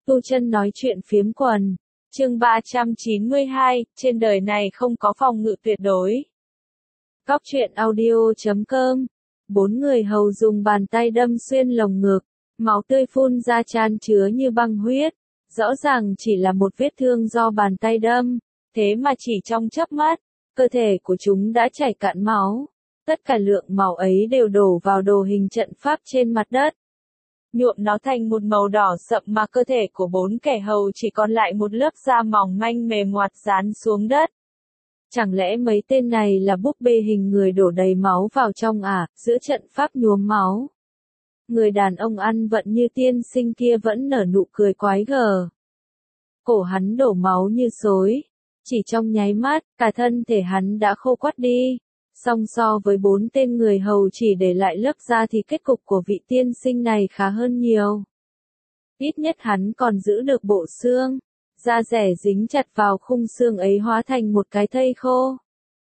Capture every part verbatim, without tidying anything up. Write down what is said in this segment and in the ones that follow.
Tu Chân nói chuyện phiếm quần. Chương ba trăm chín mươi hai, trên đời này không có phòng ngự tuyệt đối. Góc truyện audio chấm com. Bốn người hầu dùng bàn tay đâm xuyên lồng ngực, máu tươi phun ra chan chứa như băng huyết. Rõ ràng chỉ là một vết thương do bàn tay đâm, thế mà chỉ trong chớp mắt, cơ thể của chúng đã chảy cạn máu. Tất cả lượng máu ấy đều đổ vào đồ hình trận pháp trên mặt đất, nhuộm nó thành một màu đỏ sậm mà cơ thể của bốn kẻ hầu chỉ còn lại một lớp da mỏng manh mềm ngoặt dán xuống đất. Chẳng lẽ mấy tên này là búp bê hình người đổ đầy máu vào trong à, giữa trận pháp nhuốm máu. Người đàn ông ăn vận như tiên sinh kia vẫn nở nụ cười quái gở. Cổ hắn đổ máu như xối, chỉ trong nháy mắt, cả thân thể hắn đã khô quắt đi. Song so với bốn tên người hầu chỉ để lại lớp da thì kết cục của vị tiên sinh này khá hơn nhiều. Ít nhất hắn còn giữ được bộ xương, da rẻ dính chặt vào khung xương ấy hóa thành một cái thây khô.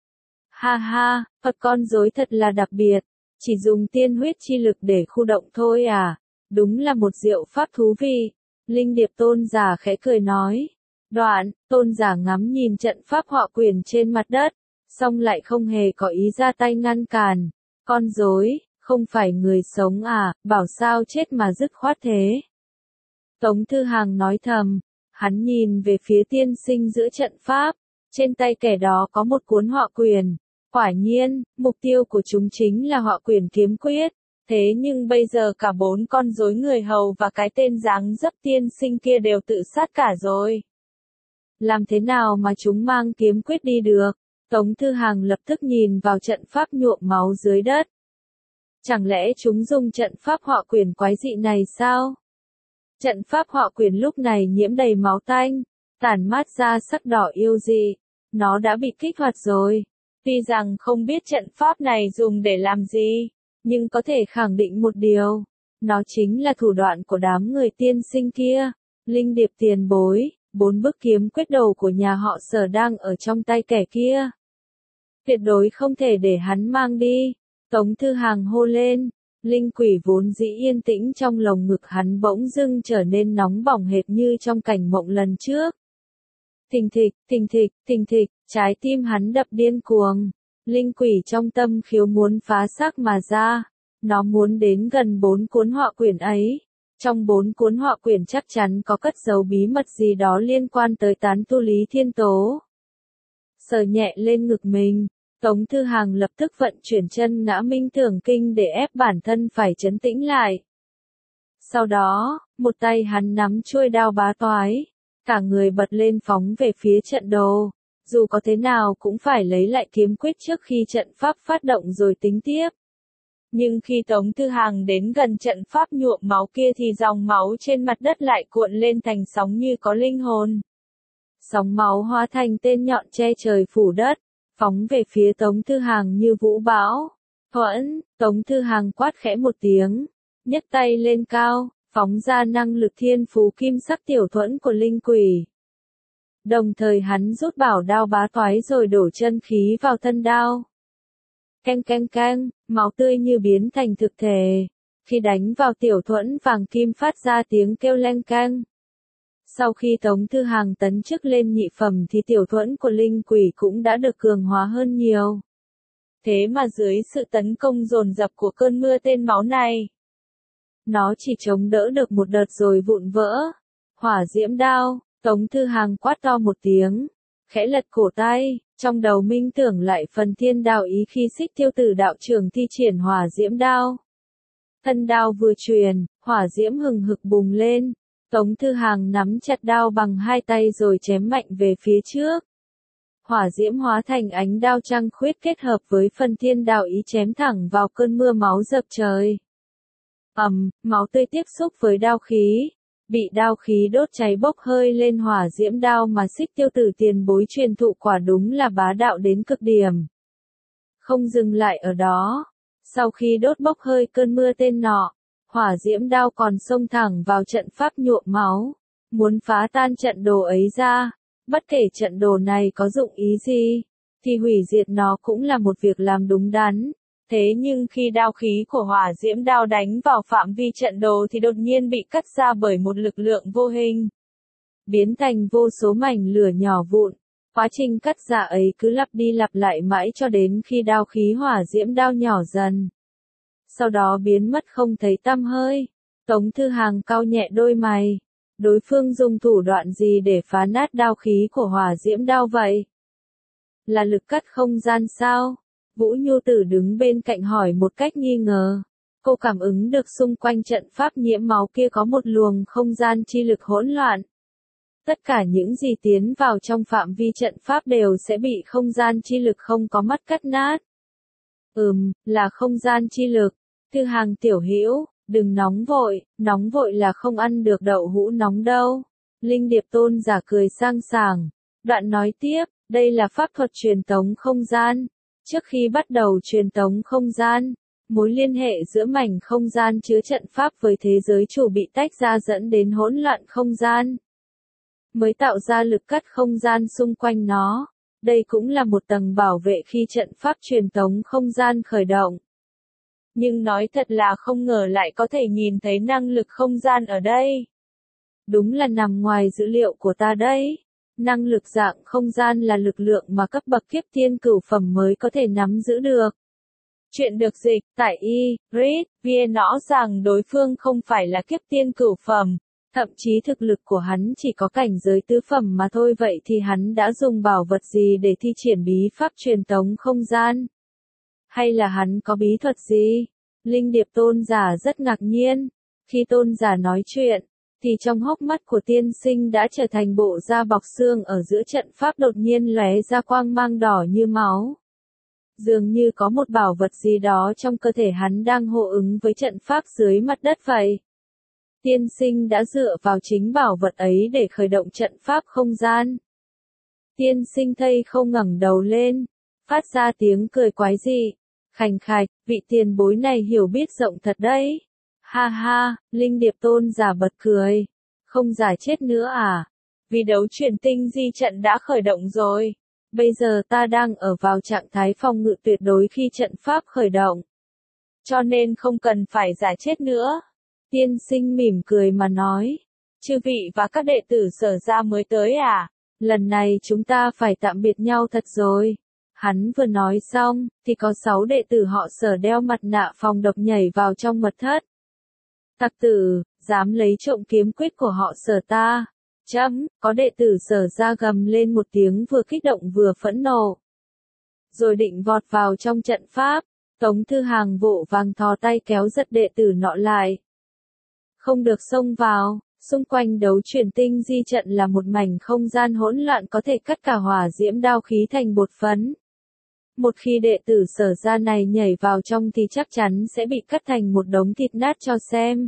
Ha ha, Phật con rối thật là đặc biệt, chỉ dùng tiên huyết chi lực để khu động thôi à, đúng là một diệu pháp thú vị. Linh Điệp tôn giả khẽ cười nói. Đoạn, tôn giả ngắm nhìn trận pháp họa quyển trên mặt đất, song lại không hề có ý ra tay ngăn cản. Con rối, không phải người sống à, bảo sao chết mà dứt khoát thế. Tống Thư Hàng nói thầm, hắn nhìn về phía tiên sinh giữa trận pháp, trên tay kẻ đó có một cuốn họa quyển. Quả nhiên, mục tiêu của chúng chính là họa quyển kiếm quyết. Thế nhưng bây giờ cả bốn con rối người hầu và cái tên dáng dấp tiên sinh kia đều tự sát cả rồi. Làm thế nào mà chúng mang kiếm quyết đi được? Tống Thư Hàng lập tức nhìn vào trận pháp nhuộm máu dưới đất. Chẳng lẽ chúng dùng trận pháp họa quyển quái dị này sao? Trận pháp họa quyển lúc này nhiễm đầy máu tanh, tản mát ra sắc đỏ yêu dị. Nó đã bị kích hoạt rồi. Tuy rằng không biết trận pháp này dùng để làm gì, nhưng có thể khẳng định một điều. Nó chính là thủ đoạn của đám người tiên sinh kia. Linh Điệp tiền bối, bốn bức kiếm quyết đầu của nhà họ Sở đang ở trong tay kẻ kia. Tuyệt đối không thể để hắn mang đi. Tống Thư Hàng hô lên. Linh quỷ vốn dĩ yên tĩnh trong lồng ngực hắn bỗng dưng trở nên nóng bỏng hệt như trong cảnh mộng lần trước. Thình thịch, thình thịch, thình thịch, trái tim hắn đập điên cuồng. Linh quỷ trong tâm khiếu muốn phá xác mà ra. Nó muốn đến gần bốn cuốn họa quyển ấy. Trong bốn cuốn họa quyển chắc chắn có cất giấu bí mật gì đó liên quan tới tán tu Lý Thiên Tố. Sờ nhẹ lên ngực mình, Tống Thư Hàng lập tức vận chuyển chân ngã minh tưởng kinh để ép bản thân phải trấn tĩnh lại. Sau đó, một tay hắn nắm chuôi đao bá toái, cả người bật lên phóng về phía trận đồ. Dù có thế nào cũng phải lấy lại kiếm quyết trước khi trận pháp phát động rồi tính tiếp. Nhưng khi Tống Thư Hàng đến gần trận pháp nhuộm máu kia thì dòng máu trên mặt đất lại cuộn lên thành sóng như có linh hồn. Sóng máu hóa thành tên nhọn che trời phủ đất, phóng về phía Tống Thư Hàng như vũ bão. Thuẫn, Tống Thư Hàng quát khẽ một tiếng, nhấc tay lên cao, phóng ra năng lực thiên phú kim sắc tiểu thuẫn của linh quỷ. Đồng thời hắn rút bảo đao bá toái rồi đổ chân khí vào thân đao. Canh canh canh, máu tươi như biến thành thực thể. Khi đánh vào tiểu thuẫn vàng kim phát ra tiếng kêu leng canh. Sau khi Tống Thư Hàng tấn chức lên nhị phẩm thì tiểu thuẫn của linh quỷ cũng đã được cường hóa hơn nhiều. Thế mà dưới sự tấn công dồn dập của cơn mưa tên máu này, nó chỉ chống đỡ được một đợt rồi vụn vỡ. Hỏa diễm đao, Tống Thư Hàng quát to một tiếng, khẽ lật cổ tay, trong đầu minh tưởng lại phần thiên đạo ý khi Xích Tiêu Tử đạo trưởng thi triển hỏa diễm đao. Thân đao vừa truyền, hỏa diễm hừng hực bùng lên. Tống Thư Hàng nắm chặt đao bằng hai tay rồi chém mạnh về phía trước. Hỏa diễm hóa thành ánh đao trăng khuyết kết hợp với phần thiên đạo ý chém thẳng vào cơn mưa máu dập trời. Ầm, um, máu tươi tiếp xúc với đao khí, bị đao khí đốt cháy bốc hơi lên. Hỏa diễm đao mà Xích Tiêu Tử tiền bối truyền thụ quả đúng là bá đạo đến cực điểm. Không dừng lại ở đó, sau khi đốt bốc hơi cơn mưa tên nọ, hỏa diễm đao còn xông thẳng vào trận pháp nhuộm máu, muốn phá tan trận đồ ấy ra. Bất kể trận đồ này có dụng ý gì, thì hủy diệt nó cũng là một việc làm đúng đắn. Thế nhưng khi đao khí của hỏa diễm đao đánh vào phạm vi trận đồ thì đột nhiên bị cắt ra bởi một lực lượng vô hình, biến thành vô số mảnh lửa nhỏ vụn. Quá trình cắt ra ấy cứ lặp đi lặp lại mãi cho đến khi đao khí hỏa diễm đao nhỏ dần. Sau đó biến mất không thấy tăm hơi. Tống Thư Hàng cau nhẹ đôi mày. Đối phương dùng thủ đoạn gì để phá nát đao khí của hỏa diễm đao vậy? Là lực cắt không gian sao? Vũ Nhu Tử đứng bên cạnh hỏi một cách nghi ngờ. Cô cảm ứng được xung quanh trận pháp nhiễm máu kia có một luồng không gian chi lực hỗn loạn. Tất cả những gì tiến vào trong phạm vi trận pháp đều sẽ bị không gian chi lực không có mắt cắt nát. Ừm, là không gian chi lực. Thư Hàng tiểu hữu, đừng nóng vội, nóng vội là không ăn được đậu hũ nóng đâu. Linh Điệp Tôn giả cười sang sảng. Đoạn nói tiếp, đây là pháp thuật truyền tống không gian. Trước khi bắt đầu truyền tống không gian, mối liên hệ giữa mảnh không gian chứa trận pháp với thế giới chủ bị tách ra dẫn đến hỗn loạn không gian, mới tạo ra lực cắt không gian xung quanh nó. Đây cũng là một tầng bảo vệ khi trận pháp truyền tống không gian khởi động. Nhưng nói thật là không ngờ lại có thể nhìn thấy năng lực không gian ở đây. Đúng là nằm ngoài dữ liệu của ta đấy. Năng lực dạng không gian là lực lượng mà cấp bậc kiếp thiên cửu phẩm mới có thể nắm giữ được. Chuyện được dịch tại i rít vn rõ ràng đối phương không phải là kiếp tiên cửu phẩm, thậm chí thực lực của hắn chỉ có cảnh giới tứ phẩm mà thôi. Vậy thì hắn đã dùng bảo vật gì để thi triển bí pháp truyền tống không gian? Hay là hắn có bí thuật gì? Linh Điệp Tôn giả rất ngạc nhiên. Khi tôn giả nói chuyện, thì trong hốc mắt của tiên sinh đã trở thành bộ da bọc xương ở giữa trận pháp đột nhiên lóe ra quang mang đỏ như máu. Dường như có một bảo vật gì đó trong cơ thể hắn đang hô ứng với trận pháp dưới mặt đất vậy. Tiên sinh đã dựa vào chính bảo vật ấy để khởi động trận pháp không gian. Tiên sinh thây không ngẩng đầu lên, phát ra tiếng cười quái dị, khành khạch, vị tiền bối này hiểu biết rộng thật đấy. Ha ha, Linh Điệp Tôn giả bật cười. Không giả chết nữa à? Vì đấu truyền tinh di trận đã khởi động rồi. Bây giờ ta đang ở vào trạng thái phòng ngự tuyệt đối khi trận pháp khởi động. Cho nên không cần phải giả chết nữa. Tiên sinh mỉm cười mà nói. Chư vị và các đệ tử Sở gia mới tới à? Lần này chúng ta phải tạm biệt nhau thật rồi. Hắn vừa nói xong, thì có sáu đệ tử họ Sở đeo mặt nạ phòng độc nhảy vào trong mật thất. Tặc tử, dám lấy trộm kiếm quyết của họ Sở ta. Chấm, có đệ tử Sở gia gầm lên một tiếng vừa kích động vừa phẫn nộ. Rồi định vọt vào trong trận pháp, Tống Thư Hàng vội vàng thò tay kéo giật đệ tử nọ lại. Không được xông vào, xung quanh đấu truyền tinh di trận là một mảnh không gian hỗn loạn có thể cắt cả hỏa diễm đao khí thành bột phấn. Một khi đệ tử Sở gia này nhảy vào trong thì chắc chắn sẽ bị cắt thành một đống thịt nát cho xem.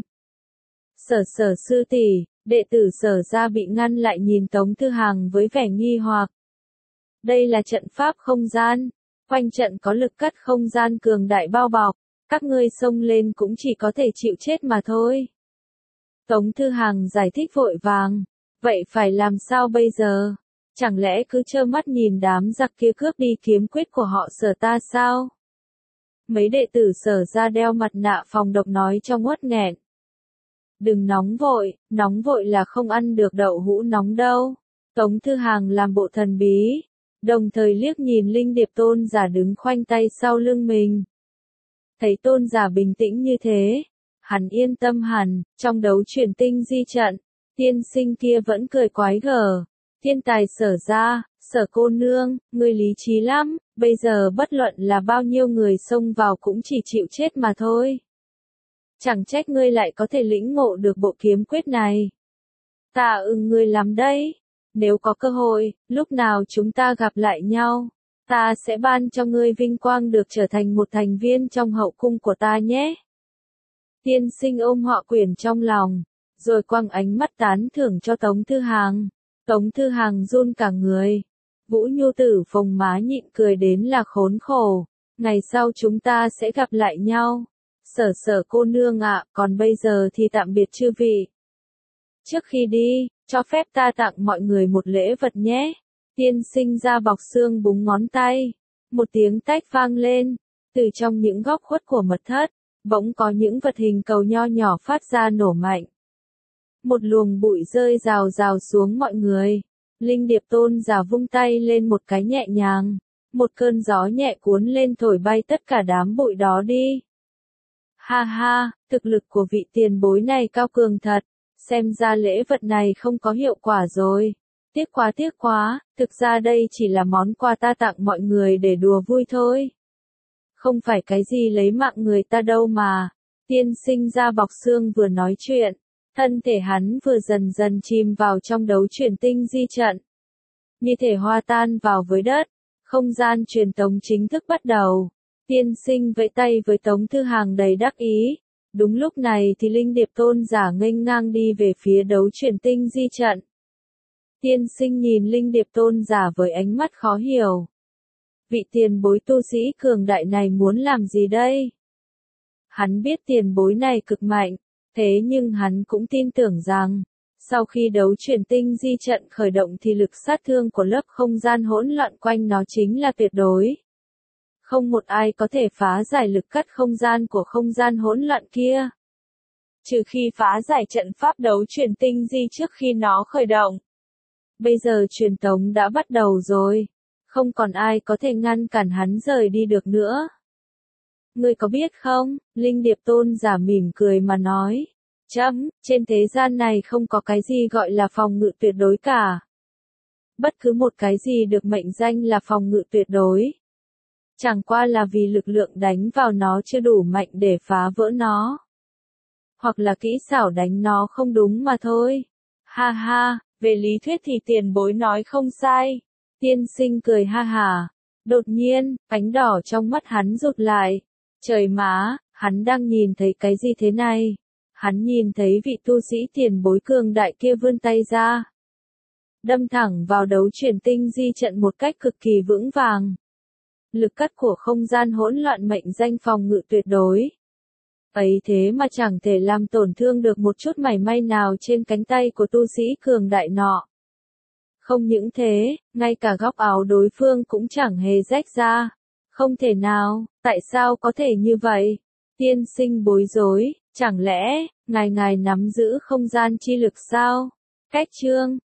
Sở Sở sư tỷ, đệ tử Sở gia bị ngăn lại nhìn Tống Thư Hàng với vẻ nghi hoặc. Đây là trận pháp không gian, quanh trận có lực cắt không gian cường đại bao bọc, các ngươi xông lên cũng chỉ có thể chịu chết mà thôi. Tống Thư Hàng giải thích vội vàng, vậy phải làm sao bây giờ? Chẳng lẽ cứ trơ mắt nhìn đám giặc kia cướp đi kiếm quyết của họ Sở ta sao? Mấy đệ tử Sở gia đeo mặt nạ phòng độc nói trong uất nghẹn. Đừng nóng vội, nóng vội là không ăn được đậu hũ nóng đâu. Tống Thư Hàng làm bộ thần bí, đồng thời liếc nhìn Linh Điệp Tôn giả đứng khoanh tay sau lưng mình. Thấy tôn giả bình tĩnh như thế, hắn yên tâm hẳn. Trong đấu truyền tinh di trận, tiên sinh kia vẫn cười quái gở. Thiên tài Sở gia, Sở cô nương, ngươi lý trí lắm, bây giờ bất luận là bao nhiêu người xông vào cũng chỉ chịu chết mà thôi. Chẳng trách ngươi lại có thể lĩnh ngộ được bộ kiếm quyết này. Ta ưng ngươi lắm đấy. Nếu có cơ hội, lúc nào chúng ta gặp lại nhau, ta sẽ ban cho ngươi vinh quang được trở thành một thành viên trong hậu cung của ta nhé. Tiên sinh ôm họa quyển trong lòng, rồi quăng ánh mắt tán thưởng cho Tống Thư Hàng. Tống Thư Hàng run cả người. Vũ Nhu Tử phồng má nhịn cười đến là khốn khổ. Ngày sau chúng ta sẽ gặp lại nhau. Sở Sở cô nương ạ, còn bây giờ thì tạm biệt chư vị. Trước khi đi, cho phép ta tặng mọi người một lễ vật nhé. Tiên sinh da bọc xương búng ngón tay. Một tiếng tách vang lên. Từ trong những góc khuất của mật thất, bỗng có những vật hình cầu nho nhỏ phát ra nổ mạnh. Một luồng bụi rơi rào rào xuống mọi người. Linh Điệp Tôn giả vung tay lên một cái nhẹ nhàng. Một cơn gió nhẹ cuốn lên thổi bay tất cả đám bụi đó đi. Ha ha, thực lực của vị tiền bối này cao cường thật. Xem ra lễ vật này không có hiệu quả rồi. Tiếc quá tiếc quá, thực ra đây chỉ là món quà ta tặng mọi người để đùa vui thôi. Không phải cái gì lấy mạng người ta đâu mà. Tiên sinh da bọc xương vừa nói chuyện. Thân thể hắn vừa dần dần chìm vào trong đấu chuyển tinh di trận. Như thể hòa tan vào với đất. Không gian truyền tống chính thức bắt đầu. Tiên sinh vẫy tay với Tống Thư Hàng đầy đắc ý. Đúng lúc này thì Linh Điệp Tôn giả nghênh ngang đi về phía đấu chuyển tinh di trận. Tiên sinh nhìn Linh Điệp Tôn giả với ánh mắt khó hiểu. Vị tiền bối tu sĩ cường đại này muốn làm gì đây? Hắn biết tiền bối này cực mạnh, thế nhưng hắn cũng tin tưởng rằng, sau khi đấu chuyển tinh di trận khởi động thì lực sát thương của lớp không gian hỗn loạn quanh nó chính là tuyệt đối. Không một ai có thể phá giải lực cắt không gian của không gian hỗn loạn kia. Trừ khi phá giải trận pháp đấu chuyển tinh di trước khi nó khởi động. Bây giờ truyền tống đã bắt đầu rồi. Không còn ai có thể ngăn cản hắn rời đi được nữa. Ngươi có biết không, Linh Điệp Tôn giả mỉm cười mà nói. Chấm, trên thế gian này không có cái gì gọi là phòng ngự tuyệt đối cả. Bất cứ một cái gì được mệnh danh là phòng ngự tuyệt đối. Chẳng qua là vì lực lượng đánh vào nó chưa đủ mạnh để phá vỡ nó. Hoặc là kỹ xảo đánh nó không đúng mà thôi. Ha ha, về lý thuyết thì tiền bối nói không sai. Tiên sinh cười ha hả. Đột nhiên, ánh đỏ trong mắt hắn rụt lại. Trời má, hắn đang nhìn thấy cái gì thế này? Hắn nhìn thấy vị tu sĩ tiền bối cường đại kia vươn tay ra. Đâm thẳng vào đấu chuyển tinh di trận một cách cực kỳ vững vàng. Lực cắt của không gian hỗn loạn mệnh danh phòng ngự tuyệt đối. Ấy thế mà chẳng thể làm tổn thương được một chút mảy may nào trên cánh tay của tu sĩ cường đại nọ. Không những thế, ngay cả góc áo đối phương cũng chẳng hề rách ra. Không thể nào, tại sao có thể như vậy? Tiên sinh bối rối, chẳng lẽ, ngài ngài nắm giữ không gian chi lực sao? Cách chương